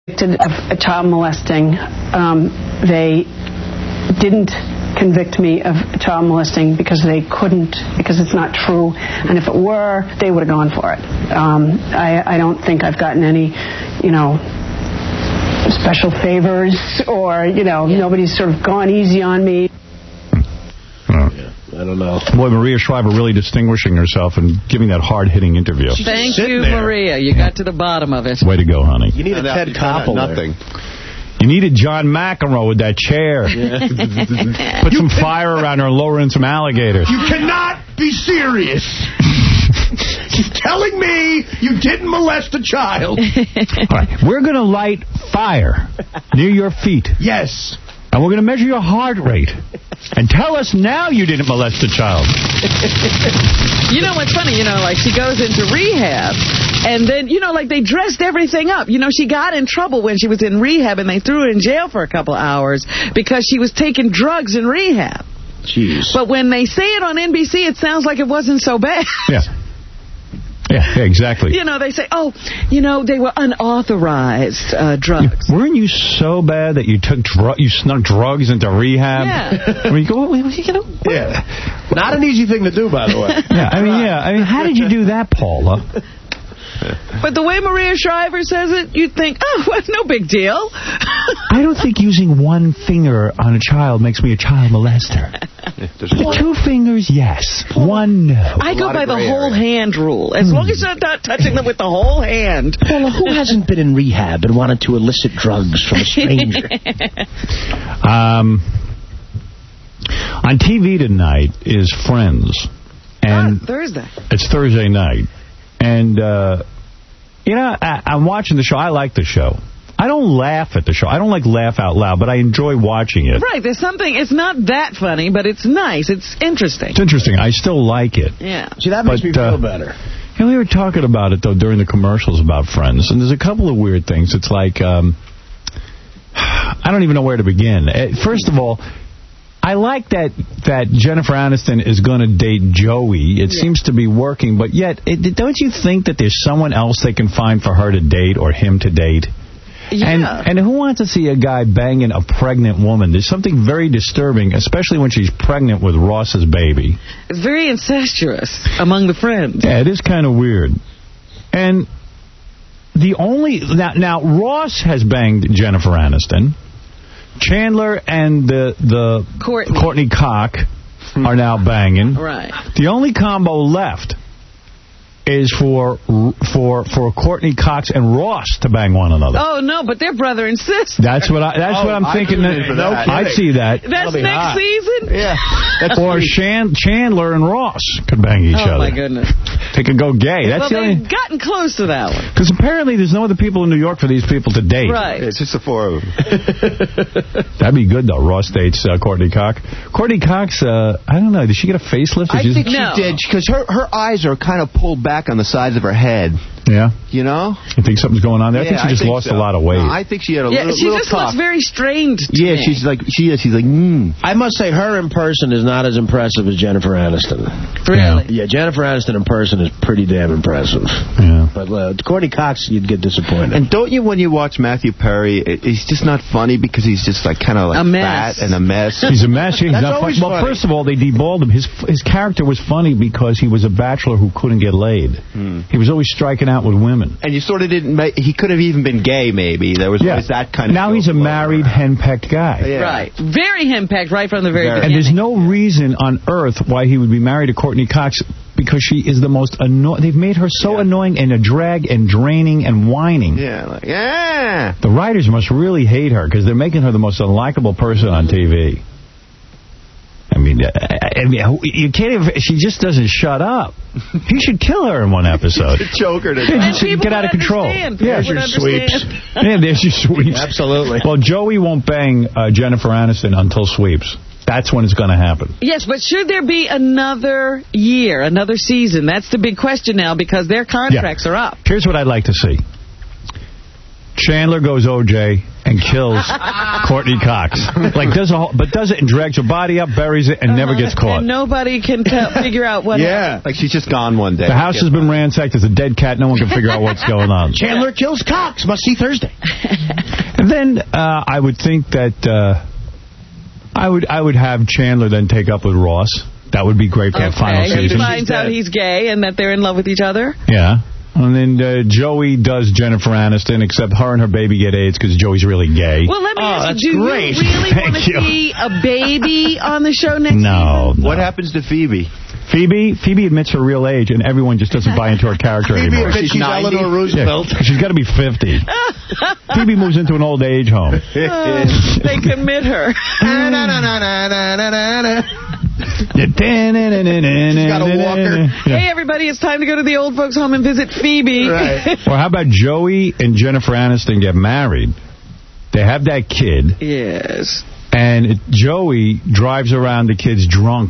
Of child molesting. They didn't convict me of child molesting because they couldn't, because it's not true. And if it were, they would have gone for it. I don't think I've gotten any, special favors or, nobody's sort of gone easy on me. I don't know. Boy, Maria Shriver really distinguishing herself and giving that hard-hitting interview. Thank you, Maria. You got to the bottom of it. Way to go, honey. You need a Ted Koppel. Nothing. You needed John McEnroe with that chair. Put some fire around her and lower in some alligators. You cannot be serious. She's telling me you didn't molest a child. All right, we're going to light fire near your feet. Yes. And we're going to measure your heart rate. And tell us now you didn't molest a child. You know what's funny? She goes into rehab, and then, they dressed everything up. She got in trouble when she was in rehab, and they threw her in jail for a couple hours because she was taking drugs in rehab. Jeez. But when they say it on NBC, it sounds like it wasn't so bad. Yeah. Yeah, exactly. They say, they were unauthorized drugs. Weren't you so bad that you you snuck drugs into rehab? Yeah. I mean, yeah. Not an easy thing to do, by the way. Yeah, how did you do that, Paula? But the way Maria Shriver says it, you'd think, well, no big deal. I don't think using one finger on a child makes me a child molester. The 2 fingers, yes. 1, no. I go by the whole hand rule. As long as you're not touching them with the whole hand. Paula, who hasn't been in rehab and wanted to elicit drugs from a stranger? On TV tonight is Friends. And Thursday. It's Thursday night. And, I'm watching the show. I like the show. I don't laugh at the show. I don't laugh out loud, but I enjoy watching it. Right. There's something, it's not that funny, but it's nice. It's interesting. It's interesting. I still like it. Yeah. See, that makes me feel better. We were talking about it, though, during the commercials about Friends, and there's a couple of weird things. It's like, I don't even know where to begin. First of all, I like that Jennifer Aniston is going to date Joey. It seems to be working, but yet, don't you think that there's someone else they can find for her to date or him to date? Yeah. And who wants to see a guy banging a pregnant woman? There's something very disturbing, especially when she's pregnant with Ross's baby. It's very incestuous among the friends. Yeah, it is kind of weird. And the only... Now, Ross has banged Jennifer Aniston. Chandler and the Courtney Cox are now banging. Right. The only combo left is for Courtney Cox and Ross to bang one another. Oh no, but they're brother and sister. That's what I'm thinking. I'd see that. That's next season. Yeah. Or Chandler and Ross could bang each other. Oh my goodness. They could go gay. That's they've gotten close to that one. Because apparently there's no other people in New York for these people to date. Right. It's just the 4 of them. That'd be good though. Ross dates Courtney Cox. Courtney Cox, I don't know. Did she get a facelift? I think she did, because her eyes are kind of pulled back on the sides of her head. Yeah. You know? You think something's going on there? I think she just lost a lot of weight. No, I think she had a little she just looks very strained to me. she's like, I must say, her in person is not as impressive as Jennifer Aniston. Really? Yeah, Jennifer Aniston in person is pretty damn impressive. Yeah. But Courtney Cox, you'd get disappointed. And don't you, when you watch Matthew Perry, he's just not funny because he's just like kind of like fat and a mess. He's a mess. He's That's not always funny. Well, first of all, they deballed him. His character was funny because he was a bachelor who couldn't get laid. He was always striking out with women. And you sort of didn't he could have even been gay, maybe. There was always that kind of... Now he's a married, henpecked guy. Yeah. Right. Very henpecked right from the very beginning. And there's no reason on earth why he would be married to Courtney Cox, because she is the most annoying. They've made her so annoying and a drag and draining and whining. Yeah, The writers must really hate her because they're making her the most unlikable person on TV. I mean, you can't even... She just doesn't shut up. He should kill her in one episode. Choke her to death. Get out of control. There's your sweeps. Yeah, there's your sweeps. Absolutely. Well, Joey won't bang Jennifer Aniston until sweeps. That's when it's going to happen. Yes, but should there be another year, another season? That's the big question now, because their contracts are up. Here's what I'd like to see. Chandler goes OJ, and kills Courtney Cox. Like, does it and drags her body up, buries it, and never gets caught. And nobody can figure out what happened. Like she's just gone one day. The house has been ransacked. There's a dead cat. No one can figure out what's going on. Chandler kills Cox. Must see Thursday. And then I would think that I would have Chandler then take up with Ross. That would be great for the final season. He finds out he's gay and that they're in love with each other. Yeah. And then Joey does Jennifer Aniston, except her and her baby get AIDS because Joey's really gay. Well, let me ask you, do great. you really want to see a baby on the show next No. season? What happens to Phoebe? Phoebe admits her real age, and everyone just doesn't buy into her character anymore. Phoebe admits she's Eleanor Roosevelt. Yeah, she's got to be 50. Phoebe moves into an old age home. They commit her. She's got a walker. Yeah. Hey, everybody, it's time to go to the old folks' home and visit Phoebe. Right. Well, how about Joey and Jennifer Aniston get married? They have that kid. Yes. And Joey drives around the kids drunk.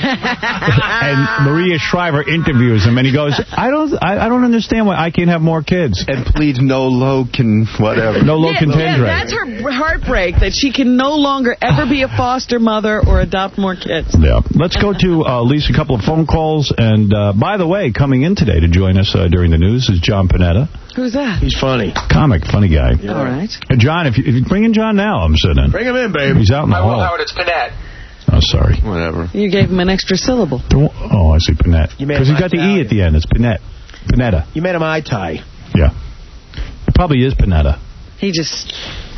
And Maria Shriver interviews him, and he goes, I don't understand why I can't have more kids. And pleads no low whatever. No low contingent. That's her heartbreak, that she can no longer ever be a foster mother or adopt more kids. Yeah. Let's go to at least a couple of phone calls. And by the way, coming in today to join us during the news is John Panetta. Who's that? He's funny. Comic, funny guy. Yeah. All right. John, if you bring in John now, I'm sitting. Bring him in, baby. He's out in the hall. Howard, it's Panette. Oh, sorry. Whatever. You gave him an extra syllable. Oh, I see, Panette. Because he got the E at the end. It's Panetta. You made him eye-tie. Yeah. It probably is Panetta. He just...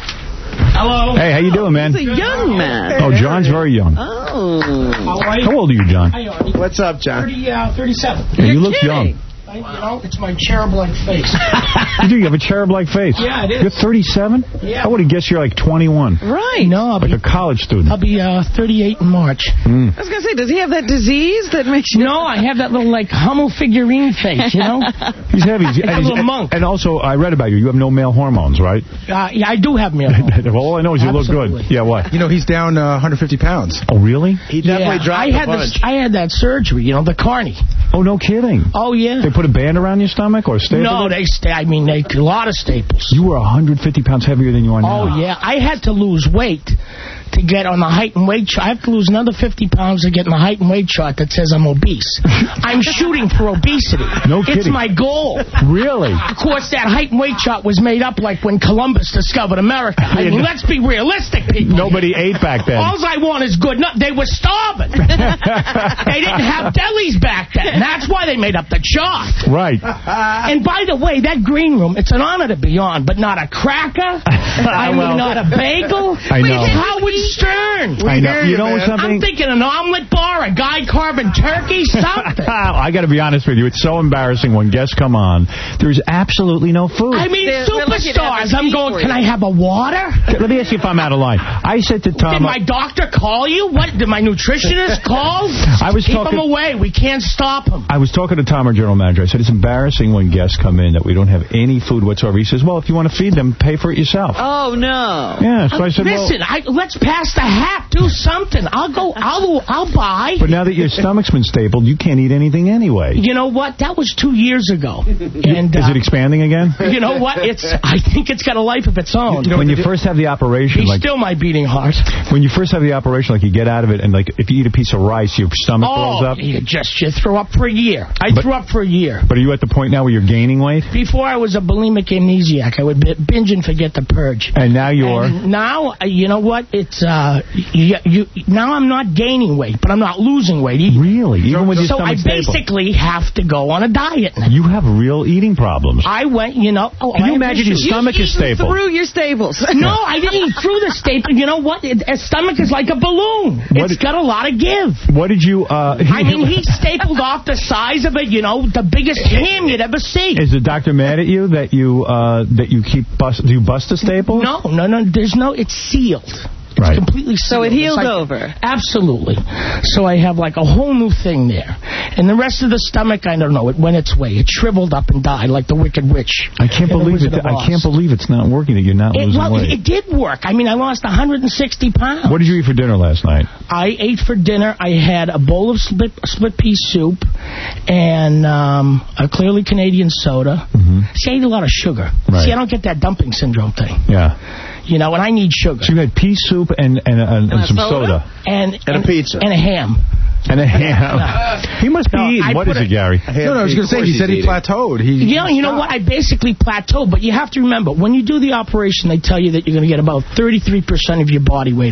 Hello. Hey, how you doing, man? He's a young man. Oh, John's very young. Oh. How old are you, John? Hi, Artie. What's up, John? 37. Yeah, you look young. It's my cherub-like face. You do? You have a cherub-like face? Yeah, it is. You're 37? Yeah. I would have guessed you're like 21. Right. No, Like a college student. I'll be 38 in March. I was going to say, does he have that disease that makes you... No, I have that little, like, Hummel figurine face, you know? He's heavy. Like a little monk. And also, I read about you. You have no male hormones, right? Yeah, I do have male hormones. Well, all I know is you look good. Yeah, what? You know, he's down 150 pounds. Oh, really? He definitely dropped a bunch. I had that surgery, you know, the carny. Oh, no kidding. Oh, yeah. They put a band around your stomach or stapled No, it? they a lot of staples. You were 150 pounds heavier than you are now. Oh, yeah. I had to lose weight to get on the height and weight chart. I have to lose another 50 pounds to get in the height and weight chart that says I'm obese. I'm shooting for obesity. No kidding. It's my goal. Really? Of course, that height and weight chart was made up like when Columbus discovered America. I mean, let's be realistic, people. Nobody ate back then. All I want is good. No, they were starving. They didn't have delis back then. That's why they made up the chart. Right. And by the way, that green room, it's an honor to be on, but not a cracker. I mean, not a bagel. I know. Howard Stern. I know. You know something? I'm thinking an omelet bar, a guy carving turkey, something. I got to be honest with you. It's so embarrassing when guests come on. There's absolutely no food. I mean, superstars. I'm going, can I have a water? Let me ask you if I'm out of line. I said to Tom... Did my doctor call you? What? Did my nutritionist call? Keep him away. We can't stop him. I was talking to Tom, our general manager. I said, it's embarrassing when guests come in that we don't have any food whatsoever. He says, well, if you want to feed them, pay for it yourself. Oh, no. Yeah, so I said, listen, let's pass the hat. Do something. I'll buy. But now that your stomach's been stapled, you can't eat anything anyway. You know what? That was 2 years ago. And is it expanding again? You know what? I think it's got a life of its own. You know, when you first have the operation... He's still my beating heart. When you first have the operation, like you get out of it, and like if you eat a piece of rice, your stomach blows up? You throw up for a year. I threw up for a year. But are you at the point now where you're gaining weight? Before I was a bulimic amnesiac. I would binge and forget to purge. And now you're... And now, you know what? It's now I'm not gaining weight, but I'm not losing weight either. Really? Even with your so I basically have to go on a diet now. You have real eating problems. I went, you know... Can you imagine your stomach is stapled? Through your staples. No, I didn't eat through the staple. You know what? A stomach is like a balloon. It's got a lot of give. What did you... I mean, he stapled off the size of it, you know, the biggest ham you'd ever see. Is the doctor mad at you that you keep... Do you bust a staple? No. There's no... It's sealed. It's completely sealed. So it healed over? Absolutely. So I have like a whole new thing there. And the rest of the stomach, I don't know, it went its way. It shriveled up and died like the Wicked Witch. I can't believe it. I can't believe it's not working, that you're not losing weight. It did work. I mean, I lost 160 pounds. What did you eat for dinner last night? I ate for dinner. I had a bowl of split pea soup and a Clearly Canadian soda. See, I ate a lot of sugar. Right. See, I don't get that dumping syndrome thing. Yeah. You know, and I need sugar. So you had pea soup and some soda. And a pizza. And a ham. And a ham. He must be eating. What is it, Gary? No, I was going to say, he said he plateaued. You know what? I basically plateaued, but you have to remember, when you do the operation, they tell you that you're going to get about 33% of your body weight